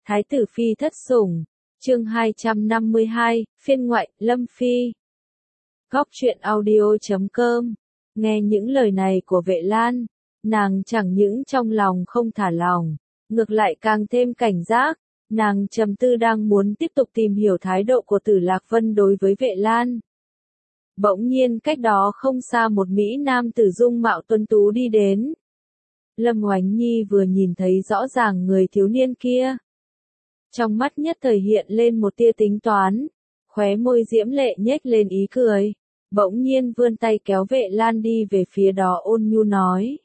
Thái tử phi thất sủng, chương 252, phiên ngoại, Lâm Phi. Góc truyện audio.com. Nghe những lời này của Vệ Lan, nàng chẳng những trong lòng không thả lòng, ngược lại càng thêm cảnh giác, nàng trầm tư đang muốn tiếp tục tìm hiểu thái độ của Tử Lạc Vân đối với Vệ Lan. Bỗng nhiên cách đó không xa một Mỹ nam tử dung mạo tuấn tú đi đến. Lâm Oánh Nhi vừa nhìn thấy rõ ràng người thiếu niên kia. Trong mắt nhất thời hiện lên một tia tính toán, khóe môi diễm lệ nhếch lên ý cười, bỗng nhiên vươn tay kéo Vệ Lan đi về phía đó ôn nhu nói.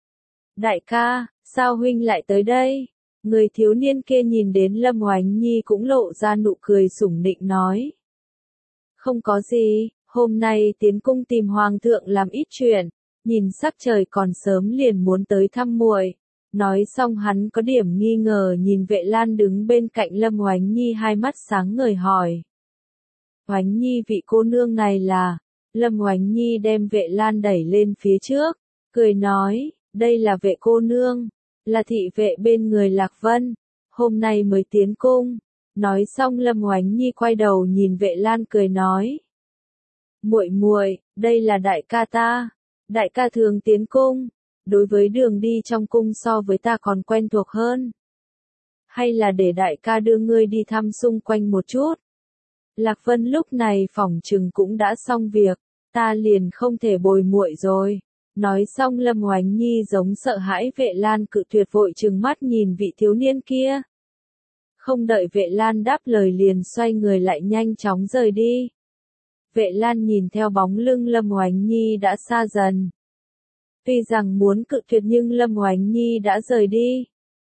Đại ca, sao huynh lại tới đây? Người thiếu niên kia nhìn đến Lâm Oánh Nhi cũng lộ ra nụ cười sủng nịnh nói. Không có gì, hôm nay tiến cung tìm hoàng thượng làm ít chuyện, nhìn sắc trời còn sớm liền muốn tới thăm muội. Nói xong hắn có điểm nghi ngờ nhìn Vệ Lan đứng bên cạnh Lâm Oánh Nhi hai mắt sáng ngời hỏi. Oánh Nhi vị cô nương này là, Lâm Oánh Nhi đem Vệ Lan đẩy lên phía trước, cười nói, đây là Vệ cô nương, là thị vệ bên người Lạc Vân, hôm nay mới tiến cung. Nói xong Lâm Oánh Nhi quay đầu nhìn Vệ Lan cười nói. Muội muội, đây là đại ca ta, đại ca thường tiến cung. Đối với đường đi trong cung so với ta còn quen thuộc hơn. Hay là để đại ca đưa ngươi đi thăm xung quanh một chút. Lạc Vân lúc này phỏng chừng cũng đã xong việc, ta liền không thể bồi muội rồi. Nói xong Lâm Oánh Nhi giống sợ hãi Vệ Lan cự tuyệt vội trừng mắt nhìn vị thiếu niên kia. Không đợi Vệ Lan đáp lời liền xoay người lại nhanh chóng rời đi. Vệ Lan nhìn theo bóng lưng Lâm Oánh Nhi đã xa dần. Tuy rằng muốn cự tuyệt nhưng Lâm Oánh Nhi đã rời đi.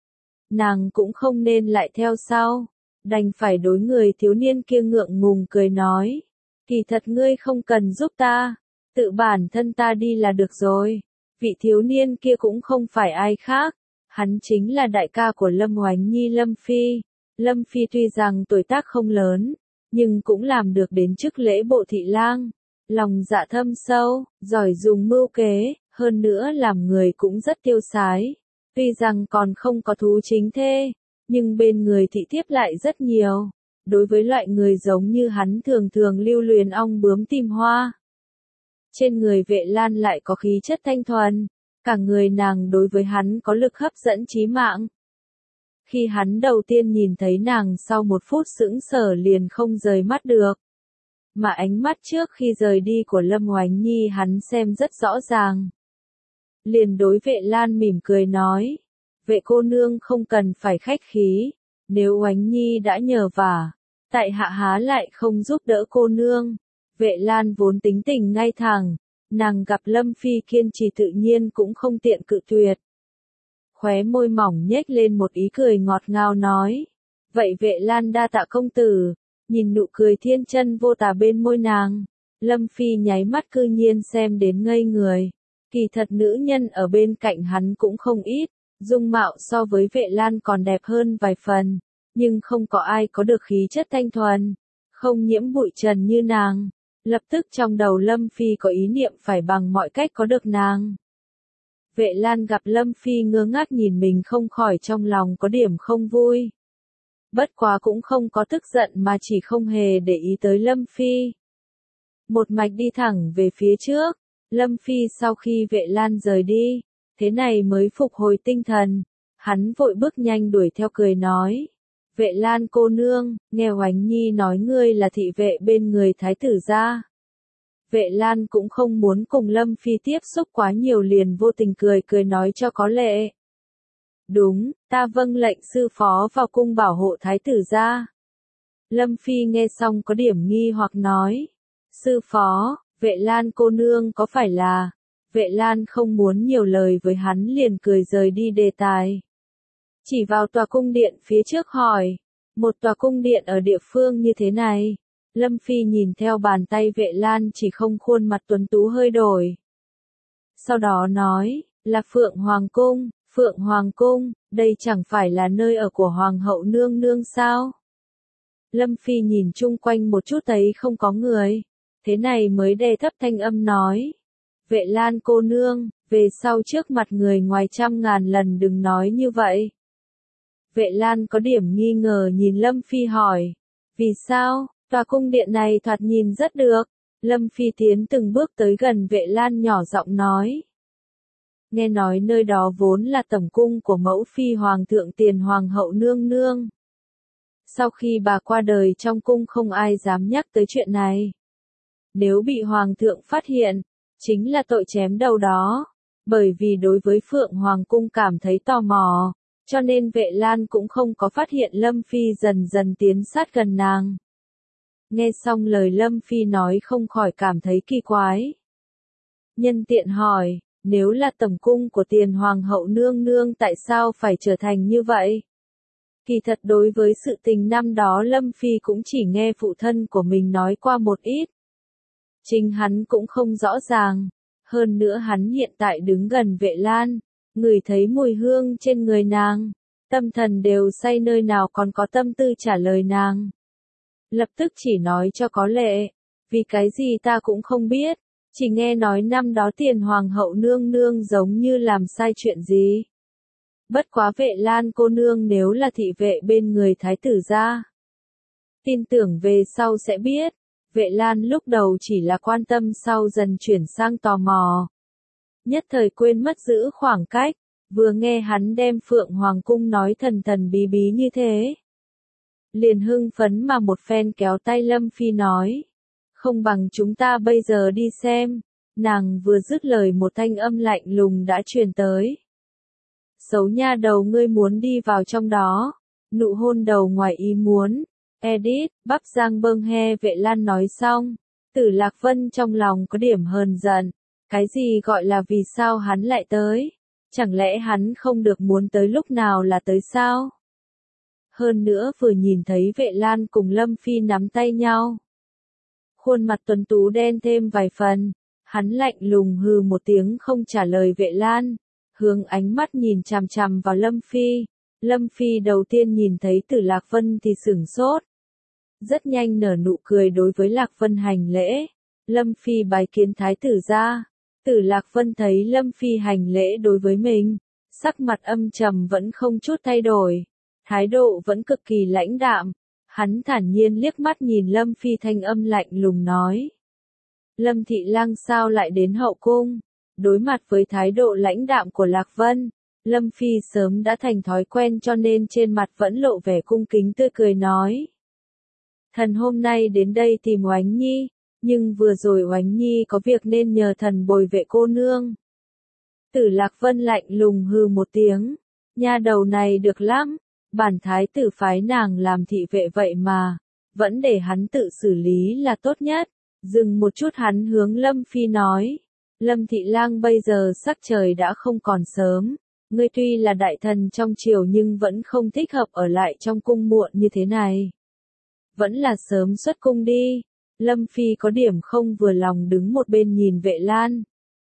Nàng cũng không nên lại theo sau, đành phải đối người thiếu niên kia ngượng ngùng cười nói. Kỳ thật ngươi không cần giúp ta, tự bản thân ta đi là được rồi. Vị thiếu niên kia cũng không phải ai khác, hắn chính là đại ca của Lâm Oánh Nhi Lâm Phi. Lâm Phi tuy rằng tuổi tác không lớn, nhưng cũng làm được đến chức lễ bộ thị lang. Lòng dạ thâm sâu, giỏi dùng mưu kế. Hơn nữa làm người cũng rất tiêu sái, tuy rằng còn không có thú chính thê, nhưng bên người thị thiếp lại rất nhiều. Đối với loại người giống như hắn thường thường lưu luyến ong bướm tìm hoa. Trên người Vệ Lan lại có khí chất thanh thuần, cả người nàng đối với hắn có lực hấp dẫn chí mạng. Khi hắn đầu tiên nhìn thấy nàng sau một phút sững sờ liền không rời mắt được. Mà ánh mắt trước khi rời đi của Lâm Oánh Nhi hắn xem rất rõ ràng. Liền đối Vệ Lan mỉm cười nói, Vệ cô nương không cần phải khách khí, nếu Oánh Nhi đã nhờ vả, tại hạ há lại không giúp đỡ cô nương. Vệ Lan vốn tính tình ngay thẳng, nàng gặp Lâm Phi kiên trì tự nhiên cũng không tiện cự tuyệt. Khóe môi mỏng nhếch lên một ý cười ngọt ngào nói, vậy Vệ Lan đa tạ công tử. Nhìn nụ cười thiên chân vô tà bên môi nàng, Lâm Phi nháy mắt cư nhiên xem đến ngây người. Kỳ thật nữ nhân ở bên cạnh hắn cũng không ít, dung mạo so với Vệ Lan còn đẹp hơn vài phần, nhưng không có ai có được khí chất thanh thuần, không nhiễm bụi trần như nàng. Lập tức trong đầu Lâm Phi có ý niệm phải bằng mọi cách có được nàng. Vệ Lan gặp Lâm Phi ngơ ngác nhìn mình không khỏi trong lòng có điểm không vui. Bất quá cũng không có tức giận mà chỉ không hề để ý tới Lâm Phi. Một mạch đi thẳng về phía trước. Lâm Phi sau khi Vệ Lan rời đi, thế này mới phục hồi tinh thần, hắn vội bước nhanh đuổi theo cười nói. Vệ Lan cô nương, nghe Oánh Nhi nói ngươi là thị vệ bên người thái tử gia. Vệ Lan cũng không muốn cùng Lâm Phi tiếp xúc quá nhiều liền vô tình cười nói cho có lệ. Đúng, ta vâng lệnh sư phó vào cung bảo hộ thái tử gia. Lâm Phi nghe xong có điểm nghi hoặc nói. Sư phó. Vệ Lan cô nương có phải là, Vệ Lan không muốn nhiều lời với hắn liền cười rời đi đề tài. Chỉ vào tòa cung điện phía trước hỏi, một tòa cung điện ở địa phương như thế này. Lâm Phi nhìn theo bàn tay Vệ Lan chỉ không khuôn mặt tuấn tú hơi đổi. Sau đó nói, là Phượng Hoàng Cung, đây chẳng phải là nơi ở của Hoàng hậu nương nương sao? Lâm Phi nhìn chung quanh một chút thấy không có người. Thế này mới đè thấp thanh âm nói. Vệ Lan cô nương, về sau trước mặt người ngoài trăm ngàn lần đừng nói như vậy. Vệ Lan có điểm nghi ngờ nhìn Lâm Phi hỏi. Vì sao? Tòa cung điện này thoạt nhìn rất được. Lâm Phi tiến từng bước tới gần Vệ Lan nhỏ giọng nói. Nghe nói nơi đó vốn là tẩm cung của mẫu phi hoàng thượng Tiền Hoàng hậu nương nương. Sau khi bà qua đời trong cung không ai dám nhắc tới chuyện này. Nếu bị hoàng thượng phát hiện, chính là tội chém đầu đó. Bởi vì đối với Phượng Hoàng cung cảm thấy tò mò, cho nên Vệ Lan cũng không có phát hiện Lâm Phi dần dần tiến sát gần nàng. Nghe xong lời Lâm Phi nói không khỏi cảm thấy kỳ quái. Nhân tiện hỏi, nếu là tẩm cung của Tiền Hoàng hậu nương nương tại sao phải trở thành như vậy? Kỳ thật đối với sự tình năm đó Lâm Phi cũng chỉ nghe phụ thân của mình nói qua một ít. Chính hắn cũng không rõ ràng. Hơn nữa hắn hiện tại đứng gần Vệ Lan, ngửi thấy mùi hương trên người nàng. Tâm thần đều say nơi nào còn có tâm tư trả lời nàng. Lập tức chỉ nói cho có lệ. Vì cái gì ta cũng không biết. Chỉ nghe nói năm đó Tiền Hoàng hậu nương nương giống như làm sai chuyện gì. Bất quá Vệ Lan cô nương nếu là thị vệ bên người thái tử gia. Tin tưởng về sau sẽ biết. Vệ Lan lúc đầu chỉ là quan tâm sau dần chuyển sang tò mò. Nhất thời quên mất giữ khoảng cách, vừa nghe hắn đem Phượng Hoàng cung nói thần thần bí bí như thế. Liền hưng phấn mà một phen kéo tay Lâm Phi nói. Không bằng chúng ta bây giờ đi xem. Nàng vừa dứt lời một thanh âm lạnh lùng đã truyền tới. Xấu nha đầu ngươi muốn đi vào trong đó. Nụ hôn đầu ngoài ý muốn. Edit, bắp giang bâng he Vệ Lan nói xong. Tử Lạc Vân trong lòng có điểm hờn giận. Cái gì gọi là vì sao hắn lại tới? Chẳng lẽ hắn không được muốn tới lúc nào là tới sao? Hơn nữa vừa nhìn thấy Vệ Lan cùng Lâm Phi nắm tay nhau. Khuôn mặt tuấn tú đen thêm vài phần. Hắn lạnh lùng hừ một tiếng không trả lời Vệ Lan. Hướng ánh mắt nhìn chằm chằm vào Lâm Phi. Lâm Phi đầu tiên nhìn thấy Tử Lạc Vân thì sửng sốt. Rất nhanh nở nụ cười đối với Lạc Vân hành lễ. Lâm Phi bái kiến thái tử gia. Tử Lạc Vân thấy Lâm Phi hành lễ đối với mình. Sắc mặt âm trầm vẫn không chút thay đổi. Thái độ vẫn cực kỳ lãnh đạm. Hắn thản nhiên liếc mắt nhìn Lâm Phi thanh âm lạnh lùng nói. Lâm thị lang sao lại đến hậu cung? Đối mặt với thái độ lãnh đạm của Lạc Vân. Lâm Phi sớm đã thành thói quen cho nên trên mặt vẫn lộ vẻ cung kính tươi cười nói. Thần hôm nay đến đây tìm Oánh Nhi, nhưng vừa rồi Oánh Nhi có việc nên nhờ thần bồi vệ cô nương. Tử Lạc Vân lạnh lùng hừ một tiếng, nha đầu này được lắm, bản thái tử phái nàng làm thị vệ vậy mà, vẫn để hắn tự xử lý là tốt nhất. Dừng một chút hắn hướng Lâm Phi nói, Lâm thị lang bây giờ sắc trời đã không còn sớm. Ngươi tuy là đại thần trong triều nhưng vẫn không thích hợp ở lại trong cung muộn như thế này. Vẫn là sớm xuất cung đi. Lâm Phi có điểm không vừa lòng đứng một bên nhìn Vệ Lan.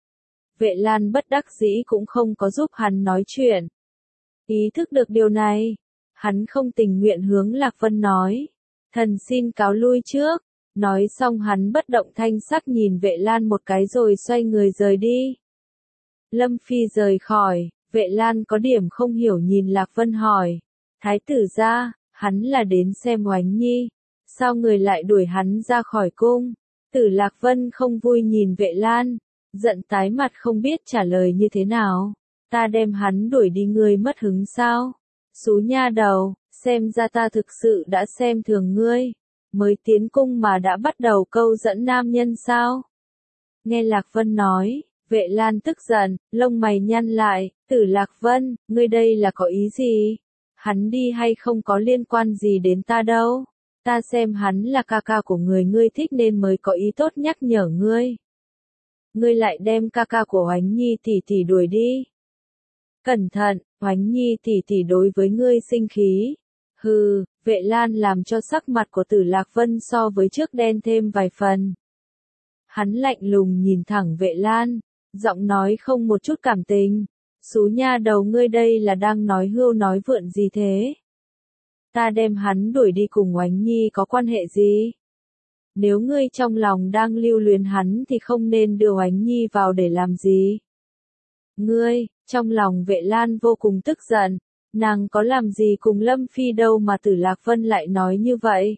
Vệ Lan bất đắc dĩ cũng không có giúp hắn nói chuyện. Ý thức được điều này, hắn không tình nguyện hướng Lạc Vân nói. Thần xin cáo lui trước. Nói xong hắn bất động thanh sắc nhìn Vệ Lan một cái rồi xoay người rời đi. Lâm Phi rời khỏi. Vệ Lan có điểm không hiểu nhìn Lạc Vân hỏi. Thái tử gia, hắn là đến xem Oánh Nhi. Sao người lại đuổi hắn ra khỏi cung? Tử Lạc Vân không vui nhìn Vệ Lan. Giận tái mặt không biết trả lời như thế nào. Ta đem hắn đuổi đi ngươi mất hứng sao? Xú nha đầu, xem ra ta thực sự đã xem thường ngươi. Mới tiến cung mà đã bắt đầu câu dẫn nam nhân sao? Nghe Lạc Vân nói. Vệ Lan tức giận, lông mày nhăn lại, Tử Lạc Vân, ngươi đây là có ý gì? Hắn đi hay không có liên quan gì đến ta đâu? Ta xem hắn là ca ca của người ngươi thích nên mới có ý tốt nhắc nhở ngươi. Ngươi lại đem ca ca của Oánh Nhi tỷ tỷ đuổi đi. Cẩn thận, Oánh Nhi tỷ tỷ đối với ngươi sinh khí. Hừ, Vệ Lan làm cho sắc mặt của Tử Lạc Vân so với trước đen thêm vài phần. Hắn lạnh lùng nhìn thẳng Vệ Lan. Giọng nói không một chút cảm tình. Xú nha đầu ngươi đây là đang nói hưu nói vượn gì thế? Ta đem hắn đuổi đi cùng Oánh Nhi có quan hệ gì? Nếu ngươi trong lòng đang lưu luyến hắn thì không nên đưa Oánh Nhi vào để làm gì? Ngươi, trong lòng Vệ Lan vô cùng tức giận. Nàng có làm gì cùng Lâm Phi đâu mà Tử Lạc Vân lại nói như vậy.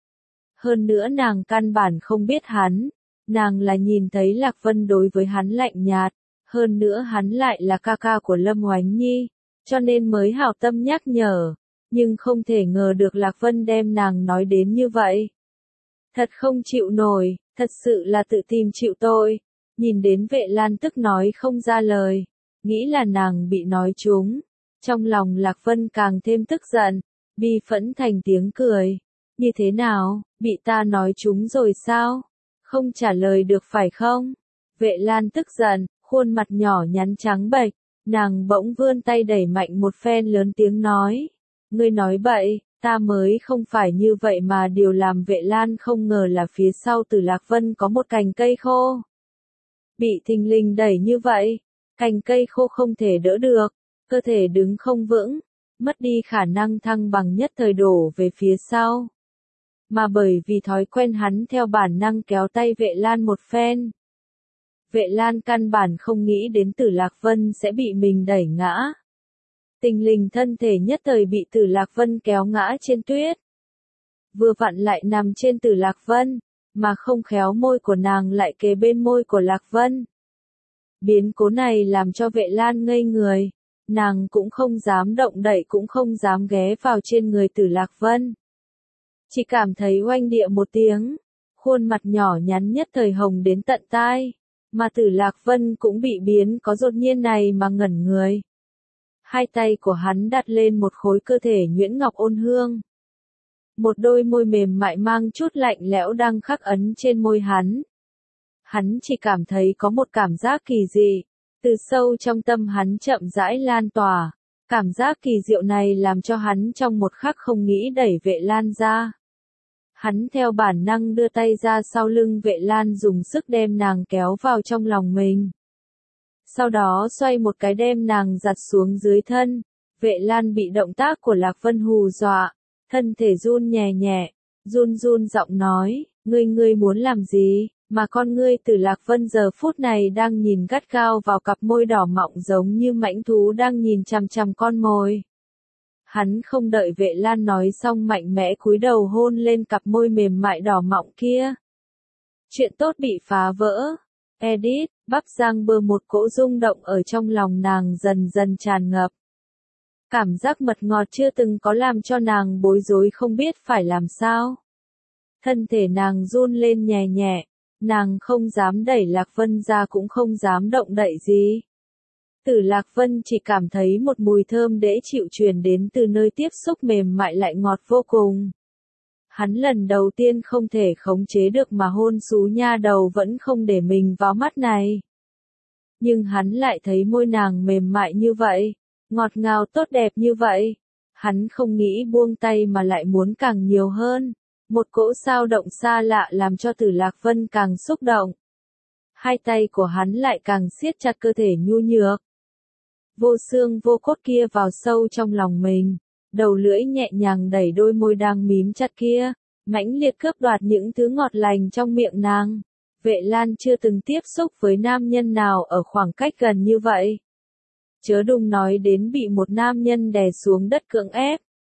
Hơn nữa nàng căn bản không biết hắn, nàng là nhìn thấy Lạc Vân đối với hắn lạnh nhạt, hơn nữa hắn lại là ca ca của Lâm Oánh Nhi, cho nên mới hảo tâm nhắc nhở, nhưng không thể ngờ được Lạc Vân đem nàng nói đến như vậy. Thật không chịu nổi, thật sự là tự tìm chịu tội. Nhìn đến Vệ Lan tức nói không ra lời, nghĩ là nàng bị nói trúng. Trong lòng Lạc Vân càng thêm tức giận, bi phẫn thành tiếng cười. Như thế nào, bị ta nói trúng rồi sao? Không trả lời được phải không? Vệ Lan tức giận, khuôn mặt nhỏ nhắn trắng bệch, nàng bỗng vươn tay đẩy mạnh một phen lớn tiếng nói. Ngươi nói bậy, ta mới không phải như vậy mà điều làm Vệ Lan không ngờ là phía sau Tử Lạc Vân có một cành cây khô. Bị thình lình đẩy như vậy, cành cây khô không thể đỡ được, cơ thể đứng không vững, mất đi khả năng thăng bằng nhất thời đổ về phía sau. Mà bởi vì thói quen hắn theo bản năng kéo tay Vệ Lan một phen. Vệ Lan căn bản không nghĩ đến Tử Lạc Vân sẽ bị mình đẩy ngã. Tình lình thân thể nhất thời bị Tử Lạc Vân kéo ngã trên tuyết. Vừa vặn lại nằm trên Tử Lạc Vân, mà không khéo môi của nàng lại kề bên môi của Lạc Vân. Biến cố này làm cho Vệ Lan ngây người, nàng cũng không dám động đậy cũng không dám ghé vào trên người Tử Lạc Vân. Chỉ cảm thấy oanh địa một tiếng, khuôn mặt nhỏ nhắn nhất thời hồng đến tận tai, mà Tử Lạc Vân cũng bị biến có đột nhiên này mà ngẩn người. Hai tay của hắn đặt lên một khối cơ thể nhuyễn ngọc ôn hương. Một đôi môi mềm mại mang chút lạnh lẽo đang khắc ấn trên môi hắn. Hắn chỉ cảm thấy có một cảm giác kỳ dị, từ sâu trong tâm hắn chậm rãi lan tỏa. Cảm giác kỳ diệu này làm cho hắn trong một khắc không nghĩ đẩy Vệ Lan ra. Hắn theo bản năng đưa tay ra sau lưng Vệ Lan dùng sức đem nàng kéo vào trong lòng mình. Sau đó xoay một cái đem nàng giặt xuống dưới thân. Vệ Lan bị động tác của Lạc Vân hù dọa, thân thể run nhẹ nhẹ, run run giọng nói, ngươi muốn làm gì, mà con ngươi Tử Lạc Vân giờ phút này đang nhìn gắt gao vào cặp môi đỏ mọng giống như mãnh thú đang nhìn chằm chằm con mồi. Hắn không đợi Vệ Lan nói xong mạnh mẽ cúi đầu hôn lên cặp môi mềm mại đỏ mọng kia. Chuyện tốt bị phá vỡ. Edit, bắp rang bơ một cỗ rung động ở trong lòng nàng dần dần tràn ngập. Cảm giác mật ngọt chưa từng có làm cho nàng bối rối không biết phải làm sao. Thân thể nàng run lên nhẹ nhẹ, nàng không dám đẩy Lạc Vân ra cũng không dám động đậy gì. Tử Lạc Vân chỉ cảm thấy một mùi thơm dễ chịu truyền đến từ nơi tiếp xúc mềm mại lại ngọt vô cùng. Hắn lần đầu tiên không thể khống chế được mà hôn xú nha đầu vẫn không để mình vào mắt này. Nhưng hắn lại thấy môi nàng mềm mại như vậy, ngọt ngào tốt đẹp như vậy. Hắn không nghĩ buông tay mà lại muốn càng nhiều hơn. Một cỗ sao động xa lạ làm cho Tử Lạc Vân càng xúc động. Hai tay của hắn lại càng siết chặt cơ thể nhu nhược. Vô xương vô cốt kia vào sâu trong lòng mình. Đầu lưỡi nhẹ nhàng đẩy đôi môi đang mím chặt kia, mãnh liệt cướp đoạt những thứ ngọt lành trong miệng nàng. Vệ Lan chưa từng tiếp xúc với nam nhân nào ở khoảng cách gần như vậy. Chớ đừng nói đến bị một nam nhân đè xuống đất cưỡng ép.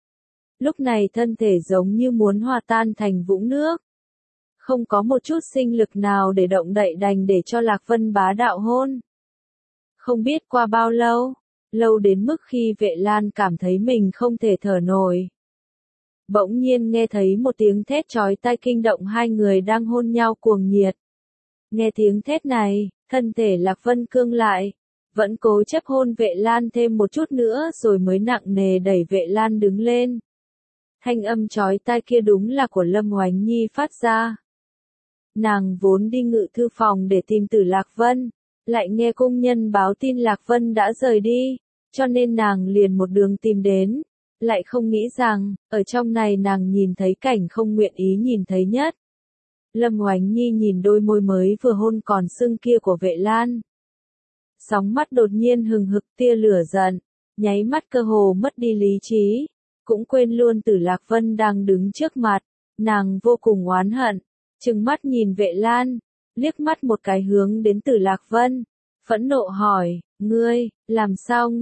Lúc này thân thể giống như muốn hòa tan thành vũng nước. Không có một chút sinh lực nào để động đậy đành để cho Lạc Vân bá đạo hôn. Không biết qua bao lâu. Lâu đến mức khi Vệ Lan cảm thấy mình không thể thở nổi. Bỗng nhiên nghe thấy một tiếng thét chói tai kinh động hai người đang hôn nhau cuồng nhiệt. Nghe tiếng thét này, thân thể Lạc Vân cương lại, vẫn cố chấp hôn Vệ Lan thêm một chút nữa rồi mới nặng nề đẩy Vệ Lan đứng lên. Thanh âm chói tai kia đúng là của Lâm Oánh Nhi phát ra. Nàng vốn đi ngự thư phòng để tìm Tử Lạc Vân, lại nghe cung nhân báo tin Lạc Vân đã rời đi. Cho nên nàng liền một đường tìm đến, lại không nghĩ rằng, ở trong này nàng nhìn thấy cảnh không nguyện ý nhìn thấy nhất. Lâm Oánh Nhi nhìn đôi môi mới vừa hôn còn sưng kia của Vệ Lan. Sóng mắt đột nhiên hừng hực tia lửa giận, nháy mắt cơ hồ mất đi lý trí, cũng quên luôn Tử Lạc Vân đang đứng trước mặt, nàng vô cùng oán hận, trừng mắt nhìn Vệ Lan, liếc mắt một cái hướng đến Tử Lạc Vân, phẫn nộ hỏi, làm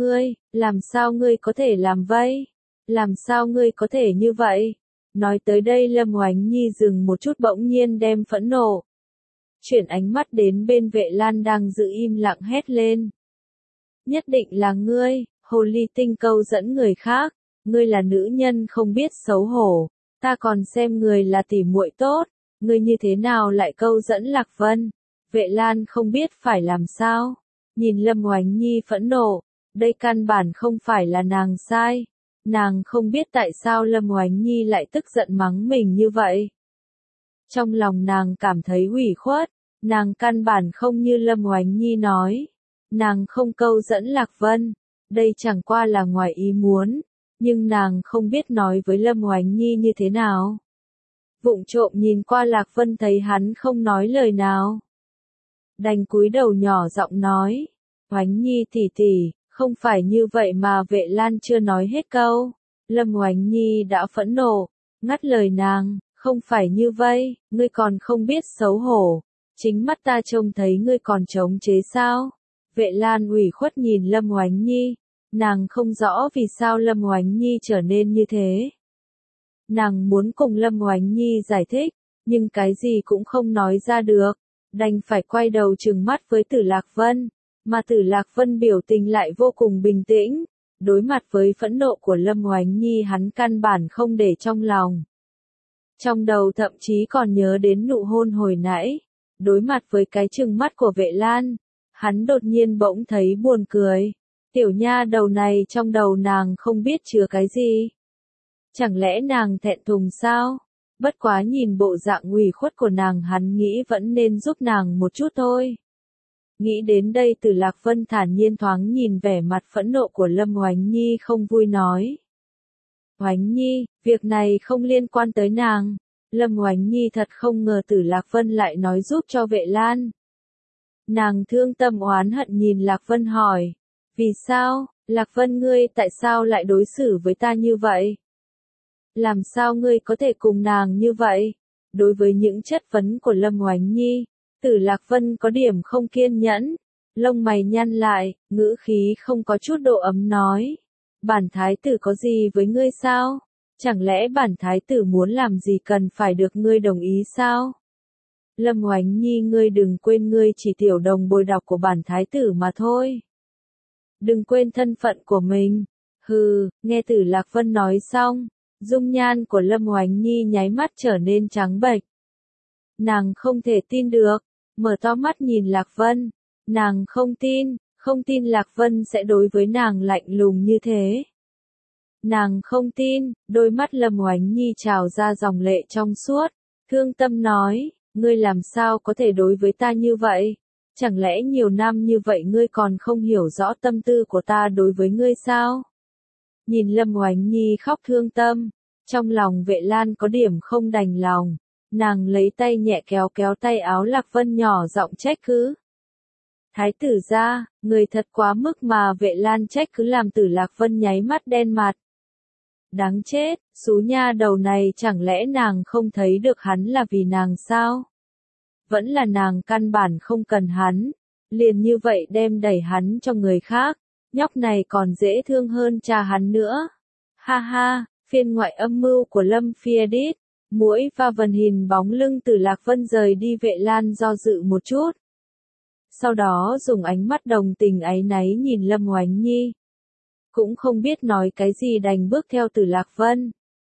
sao ngươi có thể làm vậy? Làm sao ngươi có thể như vậy? Nói tới đây Lâm Oánh Nhi dừng một chút bỗng nhiên đem phẫn nộ. Chuyển ánh mắt đến bên Vệ Lan đang giữ im lặng hét lên. Nhất định là ngươi, hồ ly tinh câu dẫn người khác, ngươi là nữ nhân không biết xấu hổ, ta còn xem người là tỉ muội tốt, ngươi như thế nào lại câu dẫn Lạc Vân? Vệ Lan không biết phải làm sao, nhìn Lâm Oánh Nhi phẫn nộ, đây căn bản không phải là nàng sai, nàng không biết tại sao Lâm Oánh Nhi lại tức giận mắng mình như vậy. Trong lòng nàng cảm thấy ủy khuất, nàng căn bản không như Lâm Oánh Nhi nói, nàng không câu dẫn Lạc Vân, đây chẳng qua là ngoài ý muốn, nhưng nàng không biết nói với Lâm Oánh Nhi như thế nào. Vụng trộm nhìn qua Lạc Vân thấy hắn không nói lời nào. Đành cúi đầu nhỏ giọng nói, Oánh Nhi tỷ tỷ, không phải như vậy mà. Vệ Lan chưa nói hết câu. Lâm Oánh Nhi đã phẫn nộ, ngắt lời nàng, không phải như vậy, ngươi còn không biết xấu hổ. Chính mắt ta trông thấy ngươi còn chống chế sao? Vệ Lan ủy khuất nhìn Lâm Oánh Nhi, nàng không rõ vì sao Lâm Oánh Nhi trở nên như thế. Nàng muốn cùng Lâm Oánh Nhi giải thích, nhưng cái gì cũng không nói ra được, đành phải quay đầu trừng mắt với Tử Lạc Vân, mà Tử Lạc Vân biểu tình lại vô cùng bình tĩnh, đối mặt với phẫn nộ của Lâm Oánh Nhi hắn căn bản không để trong lòng. Trong đầu thậm chí còn nhớ đến nụ hôn hồi nãy, đối mặt với cái trừng mắt của Vệ Lan, hắn đột nhiên bỗng thấy buồn cười. Tiểu nha đầu này trong đầu nàng không biết chứa cái gì. Chẳng lẽ nàng thẹn thùng sao? Bất quá nhìn bộ dạng ủy khuất của nàng hắn nghĩ vẫn nên giúp nàng một chút thôi. Nghĩ đến đây Tử Lạc Vân thản nhiên thoáng nhìn vẻ mặt phẫn nộ của Lâm Oánh Nhi không vui nói. Oánh Nhi, việc này không liên quan tới nàng. Lâm Oánh Nhi thật không ngờ Tử Lạc Vân lại nói giúp cho Vệ Lan. Nàng thương tâm oán hận nhìn Lạc Vân hỏi. Vì sao, Lạc Vân ngươi tại sao lại đối xử với ta như vậy? Làm sao ngươi có thể cùng nàng như vậy? Đối với những chất vấn của Lâm Oánh Nhi, Tử Lạc Vân có điểm không kiên nhẫn, lông mày nhăn lại, ngữ khí không có chút độ ấm nói. Bản thái tử có gì với ngươi sao? Chẳng lẽ bản thái tử muốn làm gì cần phải được ngươi đồng ý sao? Lâm Oánh Nhi ngươi đừng quên ngươi chỉ tiểu đồng bồi đọc của bản thái tử mà thôi. Đừng quên thân phận của mình. Hừ, nghe Tử Lạc Vân nói xong, dung nhan của Lâm Oánh Nhi nháy mắt trở nên trắng bệch. Nàng không thể tin được, mở to mắt nhìn Lạc Vân, nàng không tin Lạc Vân sẽ đối với nàng lạnh lùng như thế. Nàng không tin, đôi mắt Lâm Oánh Nhi trào ra dòng lệ trong suốt, thương tâm nói, ngươi làm sao có thể đối với ta như vậy? Chẳng lẽ nhiều năm như vậy ngươi còn không hiểu rõ tâm tư của ta đối với ngươi sao? Nhìn Lâm Oánh Nhi khóc thương tâm, trong lòng Vệ Lan có điểm không đành lòng, nàng lấy tay nhẹ kéo kéo tay áo Lạc Vân nhỏ giọng trách cứ. Thái tử gia, người thật quá mức mà. Vệ Lan trách cứ làm Tử Lạc Vân nháy mắt đen mặt. Đáng chết, xú nha đầu này chẳng lẽ nàng không thấy được hắn là vì nàng sao? Vẫn là nàng căn bản không cần hắn, liền như vậy đem đẩy hắn cho người khác, nhóc này còn dễ thương hơn cha hắn nữa. Ha ha, phiên ngoại âm mưu của Lâm Phi Edit, muỗi và vần hình bóng lưng Tử Lạc Vân rời đi. Vệ Lan do dự một chút. Sau đó dùng ánh mắt đồng tình áy náy nhìn Lâm Oánh Nhi. Cũng không biết nói cái gì đành bước theo Tử Lạc Vân.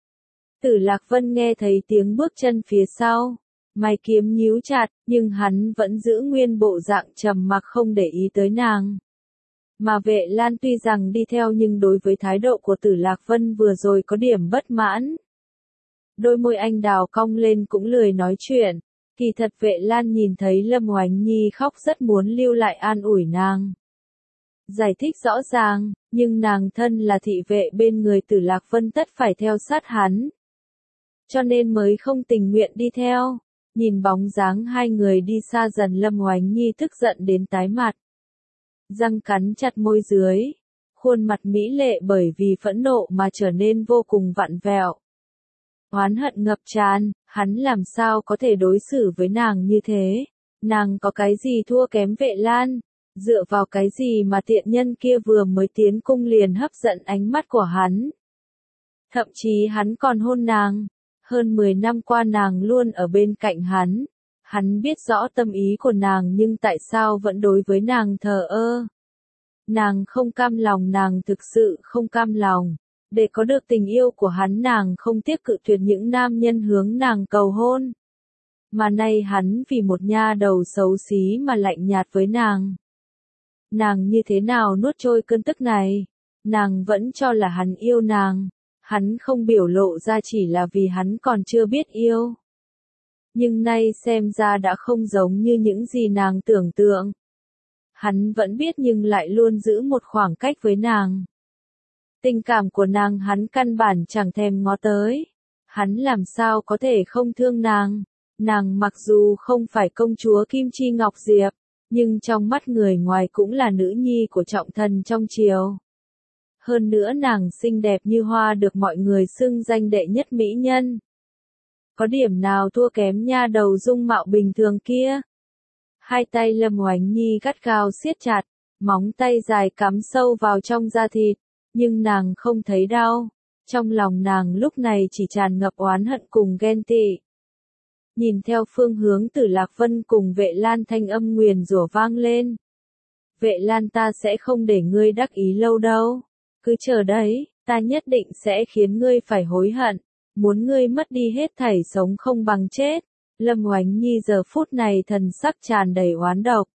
Tử Lạc Vân nghe thấy tiếng bước chân phía sau, mày kiếm nhíu chặt, nhưng hắn vẫn giữ nguyên bộ dạng trầm mặc không để ý tới nàng. Mà Vệ Lan tuy rằng đi theo nhưng đối với thái độ của Tử Lạc Vân vừa rồi có điểm bất mãn. Đôi môi anh đào cong lên cũng lười nói chuyện, kỳ thật Vệ Lan nhìn thấy Lâm Oánh Nhi khóc rất muốn lưu lại an ủi nàng. Giải thích rõ ràng, nhưng nàng thân là thị vệ bên người Tử Lạc Vân tất phải theo sát hắn. Cho nên mới không tình nguyện đi theo. Nhìn bóng dáng hai người đi xa dần Lâm Oánh Nhi tức giận đến tái mặt. Răng cắn chặt môi dưới. Khuôn mặt mỹ lệ bởi vì phẫn nộ mà trở nên vô cùng vặn vẹo. Oán hận ngập tràn, hắn làm sao có thể đối xử với nàng như thế? Nàng có cái gì thua kém Vệ Lan? Dựa vào cái gì mà tiện nhân kia vừa mới tiến cung liền hấp dẫn ánh mắt của hắn. Thậm chí hắn còn hôn nàng. Hơn 10 năm qua nàng luôn ở bên cạnh hắn. Hắn biết rõ tâm ý của nàng nhưng tại sao vẫn đối với nàng thờ ơ. Nàng không cam lòng, nàng thực sự không cam lòng. Để có được tình yêu của hắn nàng không tiếc cự tuyệt những nam nhân hướng nàng cầu hôn. Mà nay hắn vì một nha đầu xấu xí mà lạnh nhạt với nàng. Nàng như thế nào nuốt trôi cơn tức này? Nàng vẫn cho là hắn yêu nàng. Hắn không biểu lộ ra chỉ là vì hắn còn chưa biết yêu. Nhưng nay xem ra đã không giống như những gì nàng tưởng tượng. Hắn vẫn biết nhưng lại luôn giữ một khoảng cách với nàng. Tình cảm của nàng hắn căn bản chẳng thèm ngó tới. Hắn làm sao có thể không thương nàng. Nàng mặc dù không phải công chúa Kim Chi Ngọc Diệp, nhưng trong mắt người ngoài cũng là nữ nhi của trọng thần trong triều. Hơn nữa nàng xinh đẹp như hoa được mọi người xưng danh đệ nhất mỹ nhân. Có điểm nào thua kém nha đầu dung mạo bình thường kia? Hai tay Lâm Oánh Nhi gắt gao siết chặt, móng tay dài cắm sâu vào trong da thịt, nhưng nàng không thấy đau. Trong lòng nàng lúc này chỉ tràn ngập oán hận cùng ghen tị. Nhìn theo phương hướng Tử Lạc Vân cùng Vệ Lan thanh âm nguyền rủa vang lên. Vệ Lan, ta sẽ không để ngươi đắc ý lâu đâu. Cứ chờ đấy, ta nhất định sẽ khiến ngươi phải hối hận. Muốn ngươi mất đi hết thảy sống không bằng chết. Lâm Oánh Nhi giờ phút này thần sắc tràn đầy oán độc.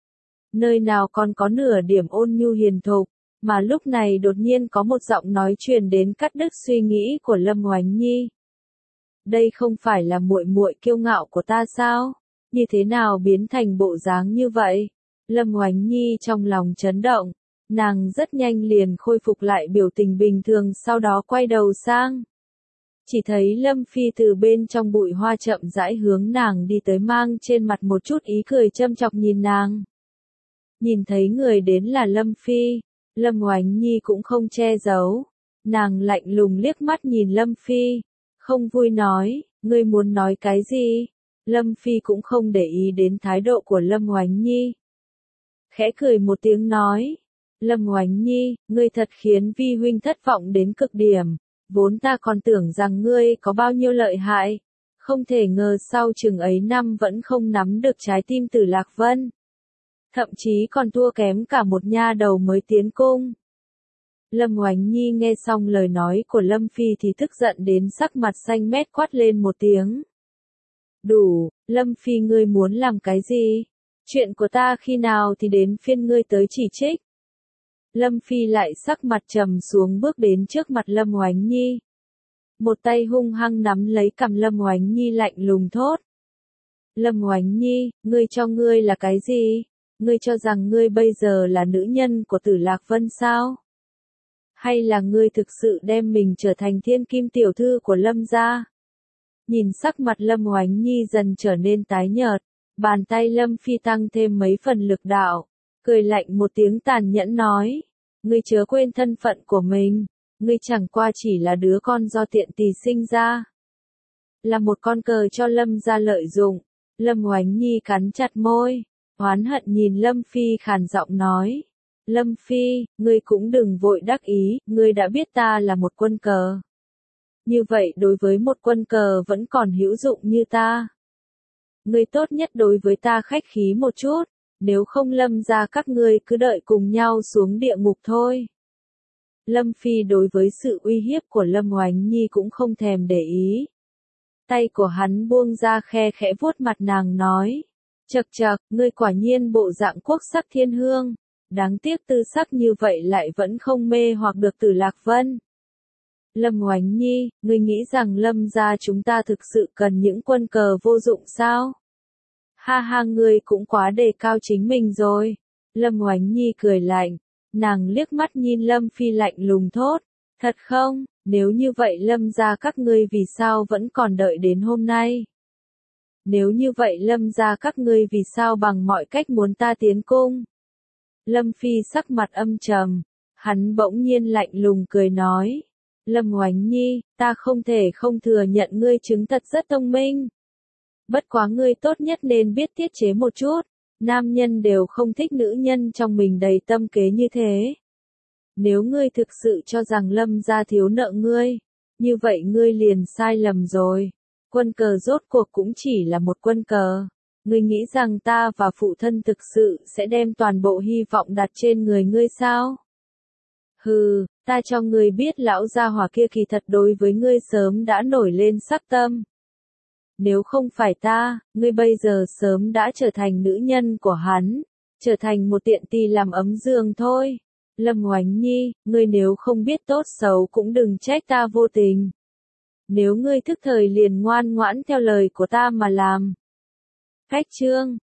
Nơi nào còn có nửa điểm ôn nhu hiền thục, mà lúc này đột nhiên có một giọng nói truyền đến cắt đứt suy nghĩ của Lâm Oánh Nhi. Đây không phải là muội muội kiêu ngạo của ta sao? Như thế nào biến thành bộ dáng như vậy? Lâm Oánh Nhi trong lòng chấn động, nàng rất nhanh liền khôi phục lại biểu tình bình thường sau đó quay đầu sang. Chỉ thấy Lâm Phi từ bên trong bụi hoa chậm rãi hướng nàng đi tới mang trên mặt một chút ý cười châm chọc nhìn nàng. Nhìn thấy người đến là Lâm Phi, Lâm Oánh Nhi cũng không che giấu. Nàng lạnh lùng liếc mắt nhìn Lâm Phi, không vui nói, ngươi muốn nói cái gì? Lâm Phi cũng không để ý đến thái độ của Lâm Oánh Nhi. Khẽ cười một tiếng nói, Lâm Oánh Nhi, ngươi thật khiến vi huynh thất vọng đến cực điểm. Vốn ta còn tưởng rằng ngươi có bao nhiêu lợi hại, không thể ngờ sau chừng ấy năm vẫn không nắm được trái tim Tử Lạc Vân. Thậm chí còn thua kém cả một nha đầu mới tiến cung. Lâm Oánh Nhi nghe xong lời nói của Lâm Phi thì tức giận đến sắc mặt xanh mét quát lên một tiếng. Đủ, Lâm Phi ngươi muốn làm cái gì? Chuyện của ta khi nào thì đến phiên ngươi tới chỉ trích? Lâm Phi lại sắc mặt trầm xuống bước đến trước mặt Lâm Oánh Nhi. Một tay hung hăng nắm lấy cằm Lâm Oánh Nhi lạnh lùng thốt. Lâm Oánh Nhi, ngươi cho ngươi là cái gì? Ngươi cho rằng ngươi bây giờ là nữ nhân của Tử Lạc Vân sao? Hay là ngươi thực sự đem mình trở thành thiên kim tiểu thư của Lâm gia? Nhìn sắc mặt Lâm Oánh Nhi dần trở nên tái nhợt, bàn tay Lâm Phi tăng thêm mấy phần lực đạo, cười lạnh một tiếng tàn nhẫn nói, ngươi chớ quên thân phận của mình, ngươi chẳng qua chỉ là đứa con do tiện tỳ sinh ra. Là một con cờ cho Lâm gia lợi dụng. Lâm Oánh Nhi cắn chặt môi, oán hận nhìn Lâm Phi khàn giọng nói. Lâm Phi, ngươi cũng đừng vội đắc ý, ngươi đã biết ta là một quân cờ. Như vậy đối với một quân cờ vẫn còn hữu dụng như ta. Ngươi tốt nhất đối với ta khách khí một chút, nếu không Lâm gia các ngươi cứ đợi cùng nhau xuống địa ngục thôi. Lâm Phi đối với sự uy hiếp của Lâm Oánh Nhi cũng không thèm để ý. Tay của hắn buông ra khe khẽ vuốt mặt nàng nói. Chậc chậc, ngươi quả nhiên bộ dạng quốc sắc thiên hương. Đáng tiếc tư sắc như vậy lại vẫn không mê hoặc được Tử Lạc Vân. Lâm Oánh Nhi, ngươi nghĩ rằng Lâm gia chúng ta thực sự cần những quân cờ vô dụng sao? Ha ha, ngươi cũng quá đề cao chính mình rồi. Lâm Oánh Nhi cười lạnh, nàng liếc mắt nhìn Lâm Phi lạnh lùng thốt. Thật không, nếu như vậy Lâm gia các ngươi vì sao vẫn còn đợi đến hôm nay? Nếu như vậy Lâm gia các ngươi vì sao bằng mọi cách muốn ta tiến cung? Lâm Phi sắc mặt âm trầm, hắn bỗng nhiên lạnh lùng cười nói. Lâm Oánh Nhi, ta không thể không thừa nhận ngươi chứng thật rất thông minh. Bất quá ngươi tốt nhất nên biết tiết chế một chút, Nam nhân đều không thích nữ nhân trong mình đầy tâm kế như thế. Nếu ngươi thực sự cho rằng Lâm gia thiếu nợ ngươi, như vậy ngươi liền sai lầm rồi. Quân cờ rốt cuộc cũng chỉ là một quân cờ. Ngươi nghĩ rằng ta và phụ thân thực sự sẽ đem toàn bộ hy vọng đặt trên người ngươi sao? Hừ, ta cho ngươi biết lão gia hỏa kia kỳ thật đối với ngươi sớm đã nổi lên sắc tâm. Nếu không phải ta, ngươi bây giờ sớm đã trở thành nữ nhân của hắn, trở thành một tiện tỳ làm ấm giường thôi. Lâm Oánh Nhi, ngươi nếu không biết tốt xấu cũng đừng trách ta vô tình. Nếu ngươi thức thời liền ngoan ngoãn theo lời của ta mà làm. Khách chương